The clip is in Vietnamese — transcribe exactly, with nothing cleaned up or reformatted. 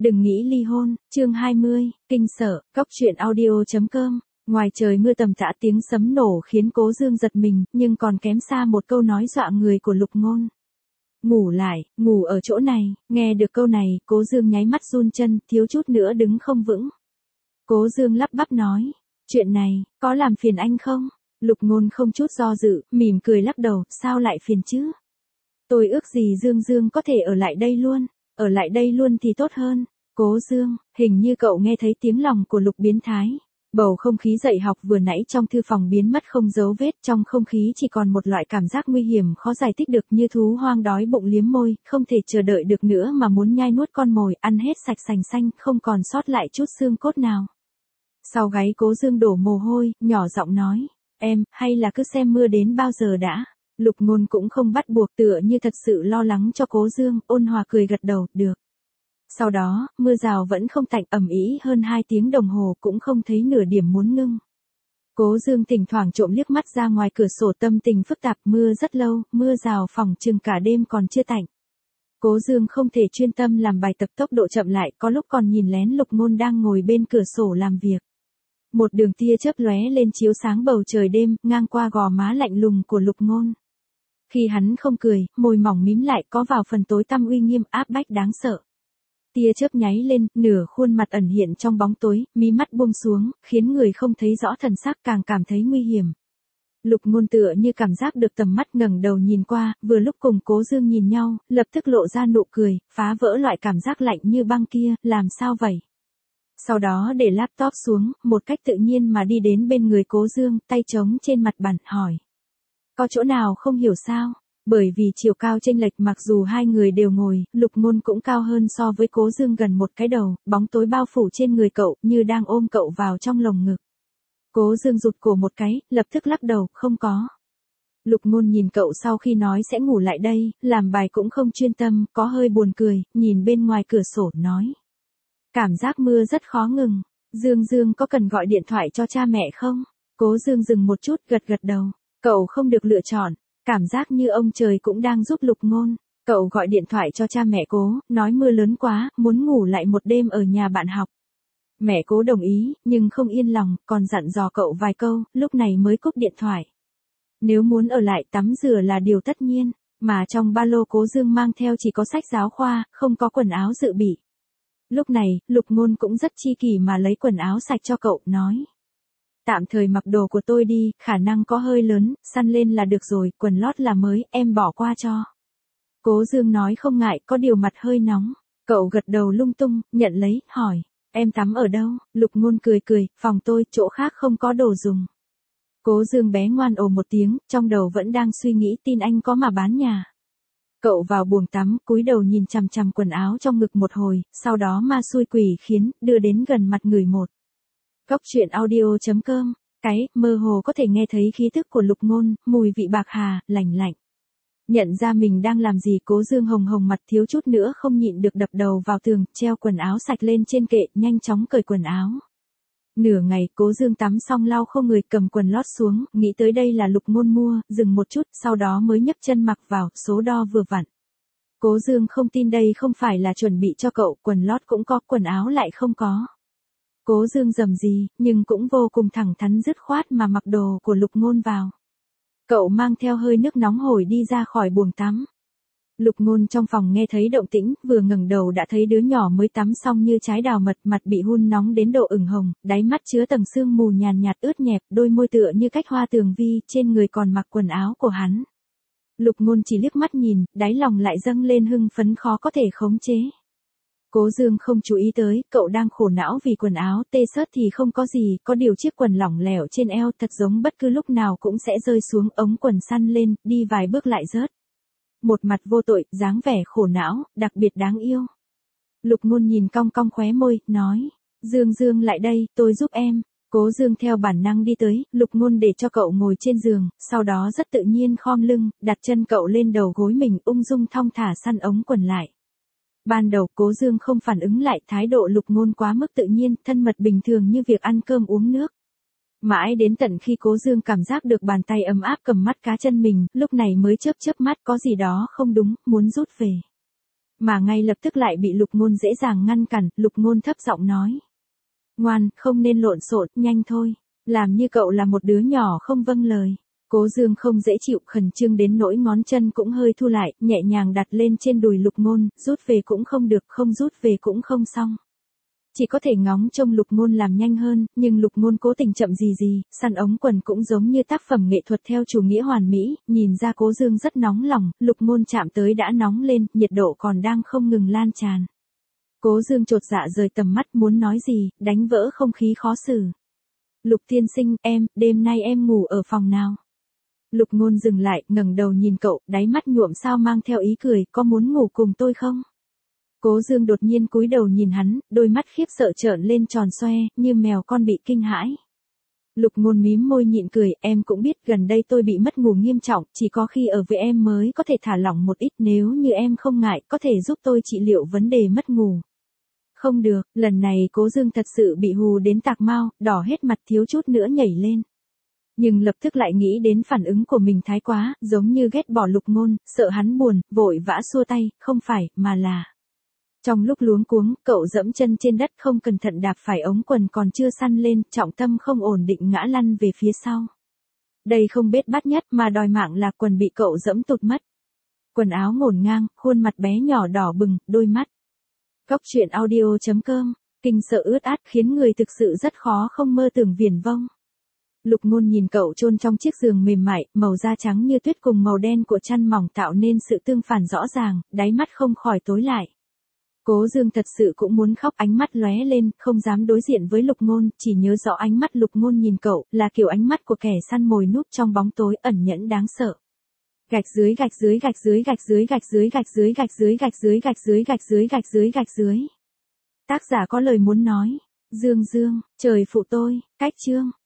Đừng nghĩ ly hôn, chương hai mươi, kinh sợ, cóc truyện audio chấm com. Ngoài trời mưa tầm tã tiếng sấm nổ khiến Cố Dương giật mình, nhưng còn kém xa một câu nói dọa người của Lục Ngôn. Ngủ lại, ngủ ở chỗ này, nghe được câu này, Cố Dương nháy mắt run chân, thiếu chút nữa đứng không vững. Cố Dương lắp bắp nói, chuyện này, có làm phiền anh không? Lục Ngôn không chút do dự, mỉm cười lắc đầu, sao lại phiền chứ? Tôi ước gì Dương Dương có thể ở lại đây luôn, ở lại đây luôn thì tốt hơn. Cố Dương, hình như cậu nghe thấy tiếng lòng của Lục biến thái. Bầu không khí dạy học vừa nãy trong thư phòng biến mất không dấu vết, trong không khí chỉ còn một loại cảm giác nguy hiểm khó giải thích được, như thú hoang đói bụng liếm môi, không thể chờ đợi được nữa mà muốn nhai nuốt con mồi, ăn hết sạch sành xanh, không còn sót lại chút xương cốt nào. Sau gáy Cố Dương đổ mồ hôi, nhỏ giọng nói, em, hay là cứ xem mưa đến bao giờ đã. Lục Ngôn cũng không bắt buộc, tựa như thật sự lo lắng cho Cố Dương, ôn hòa cười gật đầu, được. Sau đó, mưa rào vẫn không tạnh, ầm ĩ hơn hai tiếng đồng hồ cũng không thấy nửa điểm muốn ngưng. Cố Dương thỉnh thoảng trộm liếc mắt ra ngoài cửa sổ, tâm tình phức tạp, mưa rất lâu, mưa rào phỏng chừng cả đêm còn chưa tạnh. Cố Dương không thể chuyên tâm làm bài tập, tốc độ chậm lại, có lúc còn nhìn lén Lục Ngôn đang ngồi bên cửa sổ làm việc. Một đường tia chớp lóe lên chiếu sáng bầu trời đêm, ngang qua gò má lạnh lùng của Lục Ngôn. Khi hắn không cười, môi mỏng mím lại, có vào phần tối tăm uy nghiêm áp bách đáng sợ. Tia chớp nháy lên, nửa khuôn mặt ẩn hiện trong bóng tối, mí mắt buông xuống, khiến người không thấy rõ thần sắc, càng cảm thấy nguy hiểm. Lục Ngôn tựa như cảm giác được tầm mắt, ngẩng đầu nhìn qua, vừa lúc cùng Cố Dương nhìn nhau, lập tức lộ ra nụ cười, phá vỡ loại cảm giác lạnh như băng kia, làm sao vậy? Sau đó để laptop xuống, một cách tự nhiên mà đi đến bên người Cố Dương, tay trống trên mặt bàn, hỏi. Có chỗ nào không hiểu sao? Bởi vì chiều cao chênh lệch, mặc dù hai người đều ngồi, Lục Ngôn cũng cao hơn so với Cố Dương gần một cái đầu, bóng tối bao phủ trên người cậu, như đang ôm cậu vào trong lồng ngực. Cố Dương rụt cổ một cái, lập tức lắc đầu, không có. Lục Ngôn nhìn cậu sau khi nói sẽ ngủ lại đây, làm bài cũng không chuyên tâm, có hơi buồn cười, nhìn bên ngoài cửa sổ, nói. Cảm giác mưa rất khó ngừng, Dương Dương có cần gọi điện thoại cho cha mẹ không? Cố Dương dừng một chút, gật gật đầu, cậu không được lựa chọn. Cảm giác như ông trời cũng đang giúp Lục Ngôn. Cậu gọi điện thoại cho cha mẹ Cố, nói mưa lớn quá, muốn ngủ lại một đêm ở nhà bạn học. Mẹ Cố đồng ý, nhưng không yên lòng, còn dặn dò cậu vài câu, lúc này mới cúp điện thoại. Nếu muốn ở lại tắm rửa là điều tất nhiên, mà trong ba lô Cố Dương mang theo chỉ có sách giáo khoa, không có quần áo dự bị. Lúc này, Lục Ngôn cũng rất chi kỷ mà lấy quần áo sạch cho cậu, nói. Tạm thời mặc đồ của tôi đi, khả năng có hơi lớn, săn lên là được rồi, quần lót là mới, em bỏ qua cho. Cố Dương nói không ngại, có điều mặt hơi nóng. Cậu gật đầu lung tung, nhận lấy, hỏi, em tắm ở đâu? Lục Ngôn cười cười, phòng tôi, chỗ khác không có đồ dùng. Cố Dương bé ngoan ồ một tiếng, trong đầu vẫn đang suy nghĩ tin anh có mà bán nhà. Cậu vào buồng tắm, cúi đầu nhìn chằm chằm quần áo trong ngực một hồi, sau đó ma xui quỷ khiến, đưa đến gần mặt người một. Cóc truyện audio chấm com, cái, mơ hồ có thể nghe thấy khí thức của Lục Ngôn, mùi vị bạc hà, lạnh lạnh. Nhận ra mình đang làm gì, Cố Dương hồng hồng mặt, thiếu chút nữa không nhịn được đập đầu vào tường, treo quần áo sạch lên trên kệ, nhanh chóng cởi quần áo. Nửa ngày, Cố Dương tắm xong lau khô người, cầm quần lót xuống, nghĩ tới đây là Lục Ngôn mua, dừng một chút, sau đó mới nhấc chân mặc vào, số đo vừa vặn. Cố Dương không tin đây không phải là chuẩn bị cho cậu, quần lót cũng có, quần áo lại không có. Cố Dương rầm rì, nhưng cũng vô cùng thẳng thắn dứt khoát mà mặc đồ của Lục Ngôn vào. Cậu mang theo hơi nước nóng hổi đi ra khỏi buồng tắm. Lục Ngôn trong phòng nghe thấy động tĩnh, vừa ngẩng đầu đã thấy đứa nhỏ mới tắm xong như trái đào mật, mặt bị hun nóng đến độ ửng hồng, đáy mắt chứa tầng sương mù nhàn nhạt ướt nhẹp, đôi môi tựa như cách hoa tường vi, trên người còn mặc quần áo của hắn. Lục Ngôn chỉ liếc mắt nhìn, đáy lòng lại dâng lên hưng phấn khó có thể khống chế. Cố Dương không chú ý tới, cậu đang khổ não vì quần áo, tê sớt thì không có gì, có điều chiếc quần lỏng lẻo trên eo thật giống bất cứ lúc nào cũng sẽ rơi xuống, ống quần săn lên, đi vài bước lại rớt. Một mặt vô tội, dáng vẻ khổ não, đặc biệt đáng yêu. Lục Ngôn nhìn cong cong khóe môi, nói, Dương Dương lại đây, tôi giúp em. Cố Dương theo bản năng đi tới, Lục Ngôn để cho cậu ngồi trên giường, sau đó rất tự nhiên khom lưng, đặt chân cậu lên đầu gối mình, ung dung thong thả săn ống quần lại. Ban đầu, Cố Dương không phản ứng lại, thái độ Lục Ngôn quá mức tự nhiên, thân mật bình thường như việc ăn cơm uống nước. Mãi đến tận khi Cố Dương cảm giác được bàn tay ấm áp cầm mắt cá chân mình, lúc này mới chớp chớp mắt, có gì đó không đúng, muốn rút về. mà ngay lập tức lại bị Lục Ngôn dễ dàng ngăn cản, Lục Ngôn thấp giọng nói. Ngoan, không nên lộn xộn, nhanh thôi, làm như cậu là một đứa nhỏ không vâng lời. Cố Dương không dễ chịu, khẩn trương đến nỗi ngón chân cũng hơi thu lại, nhẹ nhàng đặt lên trên đùi Lục Ngôn, rút về cũng không được, không rút về cũng không xong. Chỉ có thể ngóng trông Lục Ngôn làm nhanh hơn, nhưng Lục Ngôn cố tình chậm gì gì, săn ống quần cũng giống như tác phẩm nghệ thuật theo chủ nghĩa hoàn mỹ, nhìn ra Cố Dương rất nóng lòng, Lục Ngôn chạm tới đã nóng lên, nhiệt độ còn đang không ngừng lan tràn. Cố Dương chột dạ rời tầm mắt, muốn nói gì, đánh vỡ không khí khó xử. Lục tiên sinh, em, đêm nay em ngủ ở phòng nào? Lục Ngôn dừng lại, ngẩng đầu nhìn cậu, đáy mắt nhuộm sao mang theo ý cười, có muốn ngủ cùng tôi không? Cố Dương đột nhiên cúi đầu nhìn hắn, đôi mắt khiếp sợ trợn lên tròn xoe, như mèo con bị kinh hãi. Lục Ngôn mím môi nhịn cười, em cũng biết gần đây tôi bị mất ngủ nghiêm trọng, chỉ có khi ở với em mới có thể thả lỏng một ít, nếu như em không ngại, có thể giúp tôi trị liệu vấn đề mất ngủ. Không được, lần này Cố Dương thật sự bị hù đến tạc mau, đỏ hết mặt thiếu chút nữa nhảy lên. Nhưng lập tức lại nghĩ đến phản ứng của mình thái quá, giống như ghét bỏ Lục Ngôn, sợ hắn buồn, vội vã xua tay, không phải, mà là... Trong lúc luống cuống, cậu dẫm chân trên đất không cẩn thận đạp phải ống quần còn chưa săn lên, trọng tâm không ổn định ngã lăn về phía sau. Đây không bết bát nhất mà đòi mạng là quần bị cậu dẫm tụt mất. Quần áo ngổn ngang, khuôn mặt bé nhỏ đỏ bừng, đôi mắt. Cóc truyện audio chấm com, kinh sợ ướt át khiến người thực sự rất khó không mơ tưởng viển vông. Lục Ngôn nhìn cậu chôn trong chiếc giường mềm mại, màu da trắng như tuyết cùng màu đen của chăn mỏng tạo nên sự tương phản rõ ràng, đáy mắt không khỏi tối lại. Cố Dương thật sự cũng muốn khóc, ánh mắt lóe lên, không dám đối diện với Lục Ngôn, chỉ nhớ rõ ánh mắt Lục Ngôn nhìn cậu, là kiểu ánh mắt của kẻ săn mồi núp trong bóng tối ẩn nhẫn đáng sợ. Gạch dưới gạch dưới gạch dưới gạch dưới gạch dưới gạch dưới gạch dưới gạch dưới gạch dưới gạch dưới gạch dưới gạch dưới. Tác giả có lời muốn nói. Dương Dương, trời phụ tôi, cách chương.